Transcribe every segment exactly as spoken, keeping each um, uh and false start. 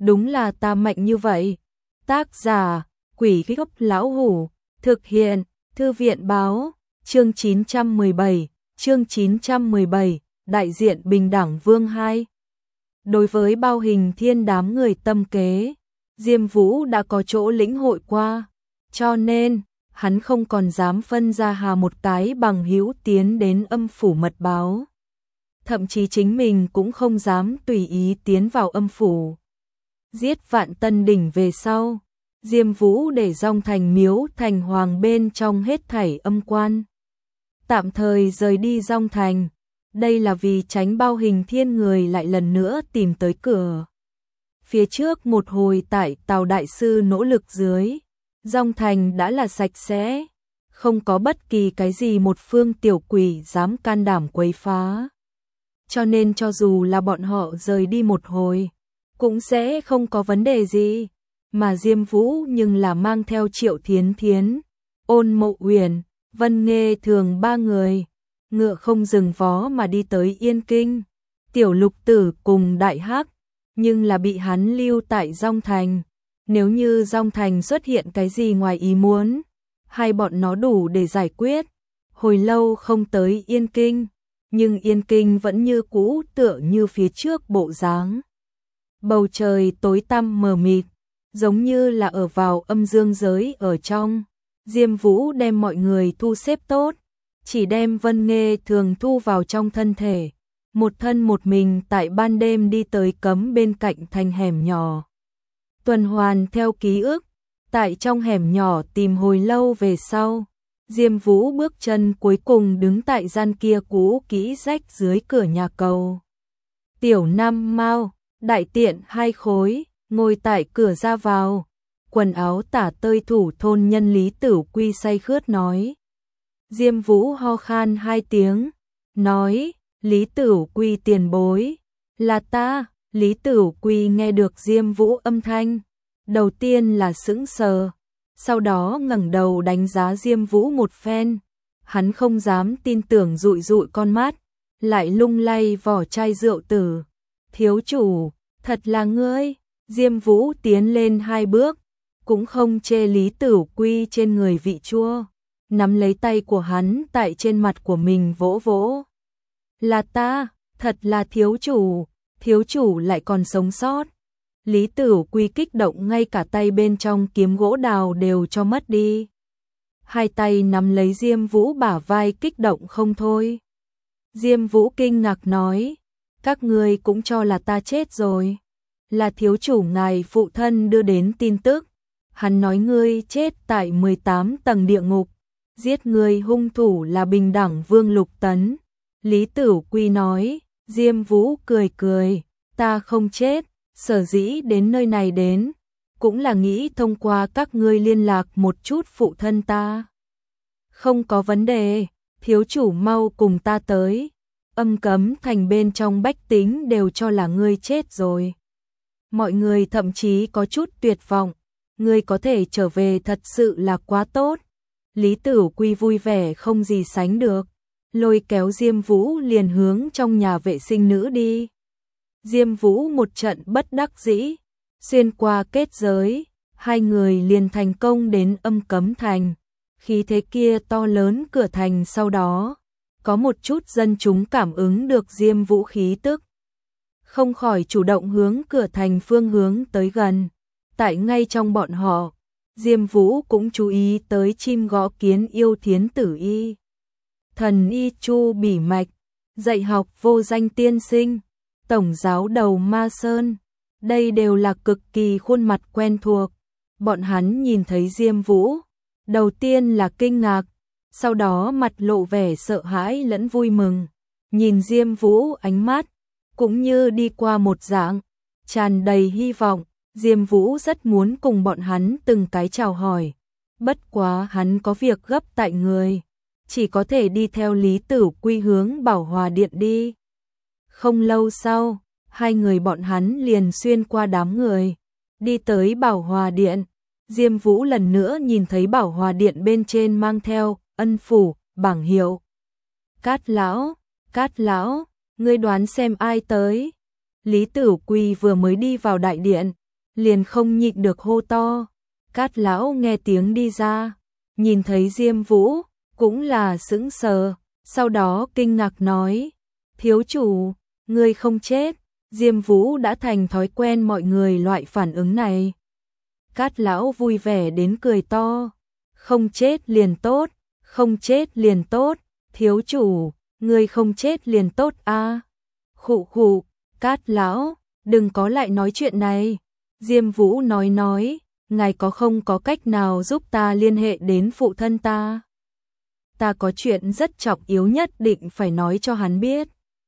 đúng là ta mạnh như vậy. Tác giả, Quỷ Gốc Lão Hủ, thực hiện, Thư viện Báo, chương chín trăm mười bảy, chương chín trăm mười bảy, đại diện bình đẳng vương hai. Đối với bao hình thiên đám người tâm kế, Diêm Vũ đã có chỗ lĩnh hội qua, cho nên hắn không còn dám phân ra hà một cái bằng hữu tiến đến âm phủ mật báo. Thậm chí chính mình cũng không dám tùy ý tiến vào âm phủ. Giết Vạn Tân Đỉnh về sau, Diêm Vũ để Dòng Thành Miếu Thành Hoàng bên trong hết thảy âm quan. Tạm thời rời đi Dòng Thành, đây là vì tránh bao hình thiên người lại lần nữa tìm tới cửa. Phía trước một hồi tại Tào Đại Sư nỗ lực dưới, Dòng Thành đã là sạch sẽ, không có bất kỳ cái gì một phương tiểu quỷ dám can đảm quấy phá. Cho nên cho dù là bọn họ rời đi một hồi, cũng sẽ không có vấn đề gì. Mà Diêm Vũ nhưng là mang theo Triệu Thiến Thiến, Ôn Mộ Uyển, Vân Nghê Thường ba người, ngựa không dừng vó mà đi tới Yên Kinh. Tiểu Lục Tử cùng Đại Hắc, nhưng là bị hắn lưu tại Dòng Thành. Nếu như Dòng Thành xuất hiện cái gì ngoài ý muốn, hai bọn nó đủ để giải quyết. Hồi lâu không tới Yên Kinh, nhưng Yên Kinh vẫn như cũ tựa như phía trước bộ dáng. Bầu trời tối tăm mờ mịt, giống như là ở vào âm dương giới ở trong. Diêm Vũ đem mọi người thu xếp tốt, chỉ đem Vân Nghê Thường thu vào trong thân thể. Một thân một mình tại ban đêm đi tới cấm bên cạnh thành hẻm nhỏ. Tuần hoàn theo ký ức, tại trong hẻm nhỏ tìm hồi lâu về sau, Diêm Vũ bước chân cuối cùng đứng tại gian kia cũ kỹ rách dưới cửa nhà cầu. Tiểu Nam Mao, đại tiện hai khối, ngồi tại cửa ra vào, quần áo tả tơi thủ thôn nhân Lý Tử Quy say khướt nói. Diêm Vũ ho khan hai tiếng, nói, Lý Tử Quy tiền bối, là ta. Lý Tử Quy nghe được Diêm Vũ âm thanh, đầu tiên là sững sờ, sau đó ngẩng đầu đánh giá Diêm Vũ một phen. Hắn không dám tin tưởng dụi dụi con mắt, lại lung lay vỏ chai rượu tử. Thiếu chủ, thật là ngươi. Diêm Vũ tiến lên hai bước, cũng không chê Lý Tử Quy trên người vị chua, nắm lấy tay của hắn tại trên mặt của mình vỗ vỗ. Là ta, thật là thiếu chủ, thiếu chủ lại còn sống sót. Lý Tử Quy kích động ngay cả tay bên trong kiếm gỗ đào đều cho mất đi. Hai tay nắm lấy Diêm Vũ bả vai kích động không thôi. Diêm Vũ kinh ngạc nói, các ngươi cũng cho là ta chết rồi. Là thiếu chủ ngài phụ thân đưa đến tin tức. Hắn nói ngươi chết tại mười tám tầng địa ngục, giết ngươi hung thủ là bình đẳng vương Lục Tấn. Lý Tử Quy nói. Diêm Vũ cười cười, ta không chết, sở dĩ đến nơi này đến, cũng là nghĩ thông qua các ngươi liên lạc một chút phụ thân ta. Không có vấn đề, thiếu chủ mau cùng ta tới. Âm Cấm Thành bên trong bách tính đều cho là ngươi chết rồi. Mọi người thậm chí có chút tuyệt vọng, ngươi có thể trở về thật sự là quá tốt. Lý Tử Quy vui vẻ không gì sánh được, lôi kéo Diêm Vũ liền hướng trong nhà vệ sinh nữ đi. Diêm Vũ một trận bất đắc dĩ, xuyên qua kết giới, hai người liền thành công đến Âm Cấm Thành. Khí thế kia to lớn cửa thành, sau đó có một chút dân chúng cảm ứng được Diêm Vũ khí tức, không khỏi chủ động hướng cửa thành phương hướng tới gần. Tại ngay trong bọn họ, Diêm Vũ cũng chú ý tới chim gõ kiến yêu Thiến Tử Y, thần y Chu Bỉ Mạch, dạy học Vô Danh tiên sinh, tổng giáo đầu Ma Sơn. Đây đều là cực kỳ khuôn mặt quen thuộc. Bọn hắn nhìn thấy Diêm Vũ, đầu tiên là kinh ngạc, sau đó mặt lộ vẻ sợ hãi lẫn vui mừng. Nhìn Diêm Vũ ánh mắt, cũng như đi qua một dạng, tràn đầy hy vọng. Diêm Vũ rất muốn cùng bọn hắn từng cái chào hỏi, bất quá hắn có việc gấp tại người, chỉ có thể đi theo Lý Tử Quy hướng Bảo Hòa Điện đi. Không lâu sau, hai người bọn hắn liền xuyên qua đám người, đi tới Bảo Hòa Điện. Diêm Vũ lần nữa nhìn thấy Bảo Hòa Điện bên trên mang theo ân phủ, bảng hiệu. Cát lão, Cát lão, ngươi đoán xem ai tới? Lý Tử Quy vừa mới đi vào đại điện, liền không nhịn được hô to. Cát lão nghe tiếng đi ra, nhìn thấy Diêm Vũ, cũng là sững sờ, sau đó kinh ngạc nói, thiếu chủ, ngươi không chết. Diêm Vũ đã thành thói quen mọi người loại phản ứng này. Cát lão vui vẻ đến cười to, không chết liền tốt, không chết liền tốt, thiếu chủ, ngươi không chết liền tốt a. À. Khụ khụ, Cát lão, đừng có lại nói chuyện này. Diêm Vũ nói nói, ngài có không có cách nào giúp ta liên hệ đến phụ thân ta? Ta có chuyện rất trọng yếu nhất định phải nói cho hắn biết.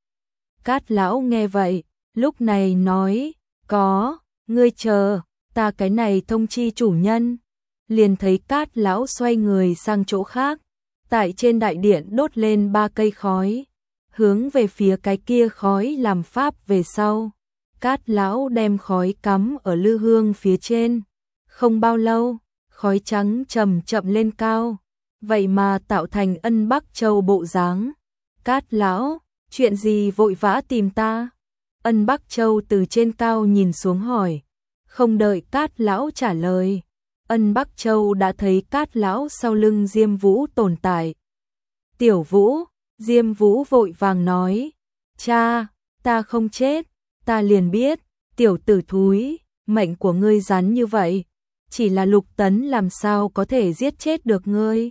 Cát lão nghe vậy, lúc này nói, có, ngươi chờ, ta cái này thông chi chủ nhân. Liền thấy Cát lão xoay người sang chỗ khác, tại trên đại điện đốt lên ba cây khói, hướng về phía cái kia khói làm pháp về sau. Cát lão đem khói cắm ở lư hương phía trên, không bao lâu, khói trắng chậm chậm lên cao, vậy mà tạo thành Ân Bắc Châu bộ dáng. Cát lão, chuyện gì vội vã tìm ta? Ân Bắc Châu từ trên cao nhìn xuống hỏi, không đợi Cát lão trả lời, Ân Bắc Châu đã thấy Cát lão sau lưng Diêm Vũ tồn tại. Tiểu Vũ, Diêm Vũ vội vàng nói, cha, ta không chết, ta liền biết, tiểu tử thúi, mệnh của ngươi rắn như vậy, chỉ là Lục Tấn làm sao có thể giết chết được ngươi.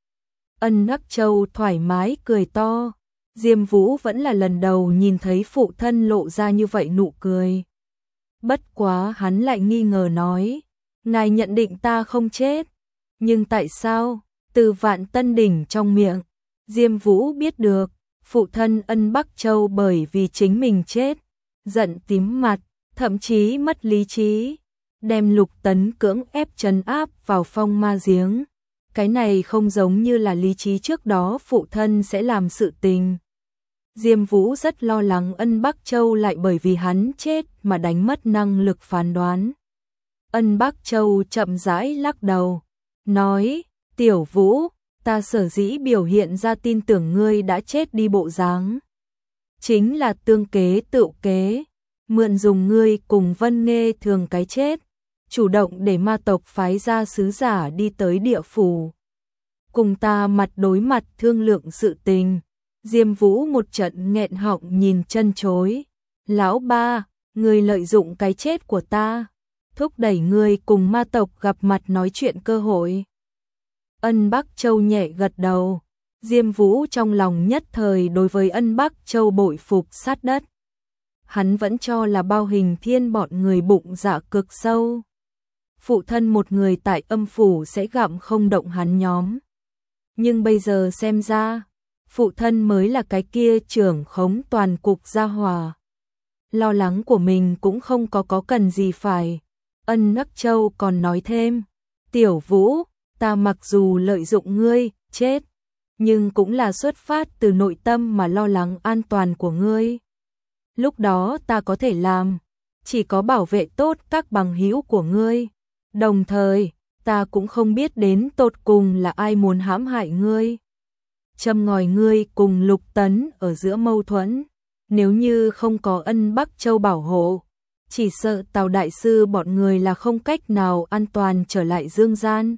Ân Bắc Châu thoải mái cười to, Diêm Vũ vẫn là lần đầu nhìn thấy phụ thân lộ ra như vậy nụ cười. Bất quá hắn lại nghi ngờ nói, ngài nhận định ta không chết, nhưng tại sao? Từ Vạn Tân Đỉnh trong miệng, Diêm Vũ biết được, phụ thân Ân Bắc Châu bởi vì chính mình chết, giận tím mặt, thậm chí mất lý trí, đem Lục Tấn cưỡng ép trấn áp vào phong ma giếng. Cái này không giống như là lý trí trước đó phụ thân sẽ làm sự tình. Diêm Vũ rất lo lắng Ân Bắc Châu lại bởi vì hắn chết mà đánh mất năng lực phán đoán. Ân Bắc Châu chậm rãi lắc đầu, nói, Tiểu Vũ, ta sở dĩ biểu hiện ra tin tưởng ngươi đã chết đi bộ dáng, chính là tương kế tự kế, mượn dùng ngươi cùng Vân Nghê thường cái chết, chủ động để ma tộc phái ra sứ giả đi tới địa phủ, cùng ta mặt đối mặt thương lượng sự tình. Diêm Vũ một trận nghẹn họng nhìn chân chối, lão ba, ngươi lợi dụng cái chết của ta, thúc đẩy ngươi cùng ma tộc gặp mặt nói chuyện cơ hội. Ân Bắc Châu nhẹ gật đầu, Diêm Vũ trong lòng nhất thời đối với Ân Bắc Châu bội phục sát đất. Hắn vẫn cho là Bao Hình Thiên bọn người bụng dạ cực sâu. Phụ thân một người tại âm phủ sẽ gặm không động hắn nhóm. Nhưng bây giờ xem ra, phụ thân mới là cái kia trưởng khống toàn cục gia hòa. Lo lắng của mình cũng không có có cần gì phải. Ân Bắc Châu còn nói thêm, Tiểu Vũ, ta mặc dù lợi dụng ngươi, chết, nhưng cũng là xuất phát từ nội tâm mà lo lắng an toàn của ngươi. Lúc đó ta có thể làm, chỉ có bảo vệ tốt các bằng hữu của ngươi. Đồng thời, ta cũng không biết đến tột cùng là ai muốn hãm hại ngươi, châm ngòi ngươi cùng Lục Tấn ở giữa mâu thuẫn. Nếu như không có Ân Bắc Châu bảo hộ, chỉ sợ Tào đại sư bọn người là không cách nào an toàn trở lại dương gian.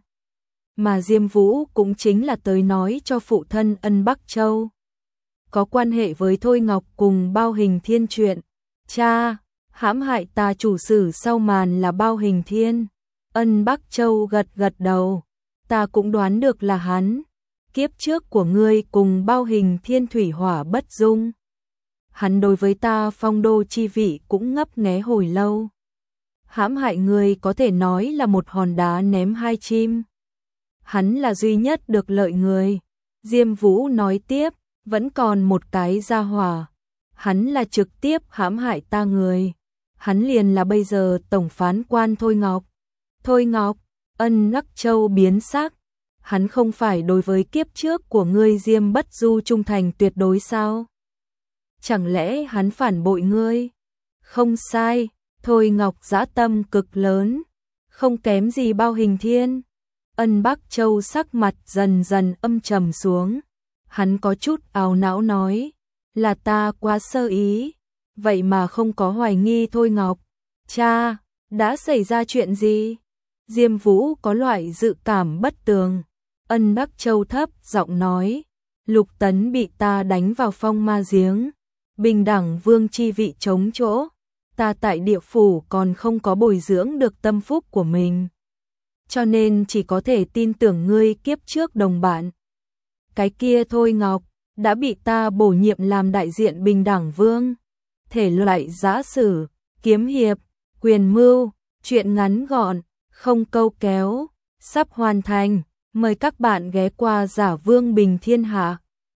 Mà Diêm Vũ cũng chính là tới nói cho phụ thân Ân Bắc Châu có quan hệ với Thôi Ngọc cùng Bao Hình Thiên chuyện. Cha, hãm hại ta chủ sử sau màn là Bao Hình Thiên. Ân Bắc Châu gật gật đầu, ta cũng đoán được là hắn. Kiếp trước của ngươi cùng Bao Hình Thiên thủy hỏa bất dung. Hắn đối với ta phong đô chi vị cũng ngấp nghé hồi lâu. Hãm hại ngươi có thể nói là một hòn đá ném hai chim. Hắn là duy nhất được lợi người. Diêm Vũ nói tiếp, vẫn còn một cái gia hỏa. Hắn là trực tiếp hãm hại ta người. Hắn liền là bây giờ tổng phán quan Thôi Ngọc. Thôi Ngọc, Ân Bắc Châu biến sắc. Hắn không phải đối với kiếp trước của ngươi Diêm Bất Du trung thành tuyệt đối sao? Chẳng lẽ hắn phản bội ngươi? Không sai, Thôi Ngọc dã tâm cực lớn, không kém gì Bao Hình Thiên. Ân Bắc Châu sắc mặt dần dần âm trầm xuống. Hắn có chút ảo não nói, là ta quá sơ ý, vậy mà không có hoài nghi Thôi Ngọc. Cha, Đã xảy ra chuyện gì? Diêm Vũ có loại dự cảm bất tường. Ân Đắc Châu thấp giọng nói, Lục Tấn bị ta đánh vào phong ma giếng, bình đẳng vương chi vị chống chỗ, ta tại địa phủ còn không có bồi dưỡng được tâm phúc của mình, cho nên chỉ có thể tin tưởng ngươi kiếp trước đồng bạn. Cái kia Thôi Ngọc, đã bị ta bổ nhiệm làm đại diện bình đẳng vương. Thể loại giã sử, kiếm hiệp, quyền mưu, truyện ngắn gọn, không câu kéo, sắp hoàn thành. Mời các bạn ghé qua Giả Vương Bình Thiên Hạ.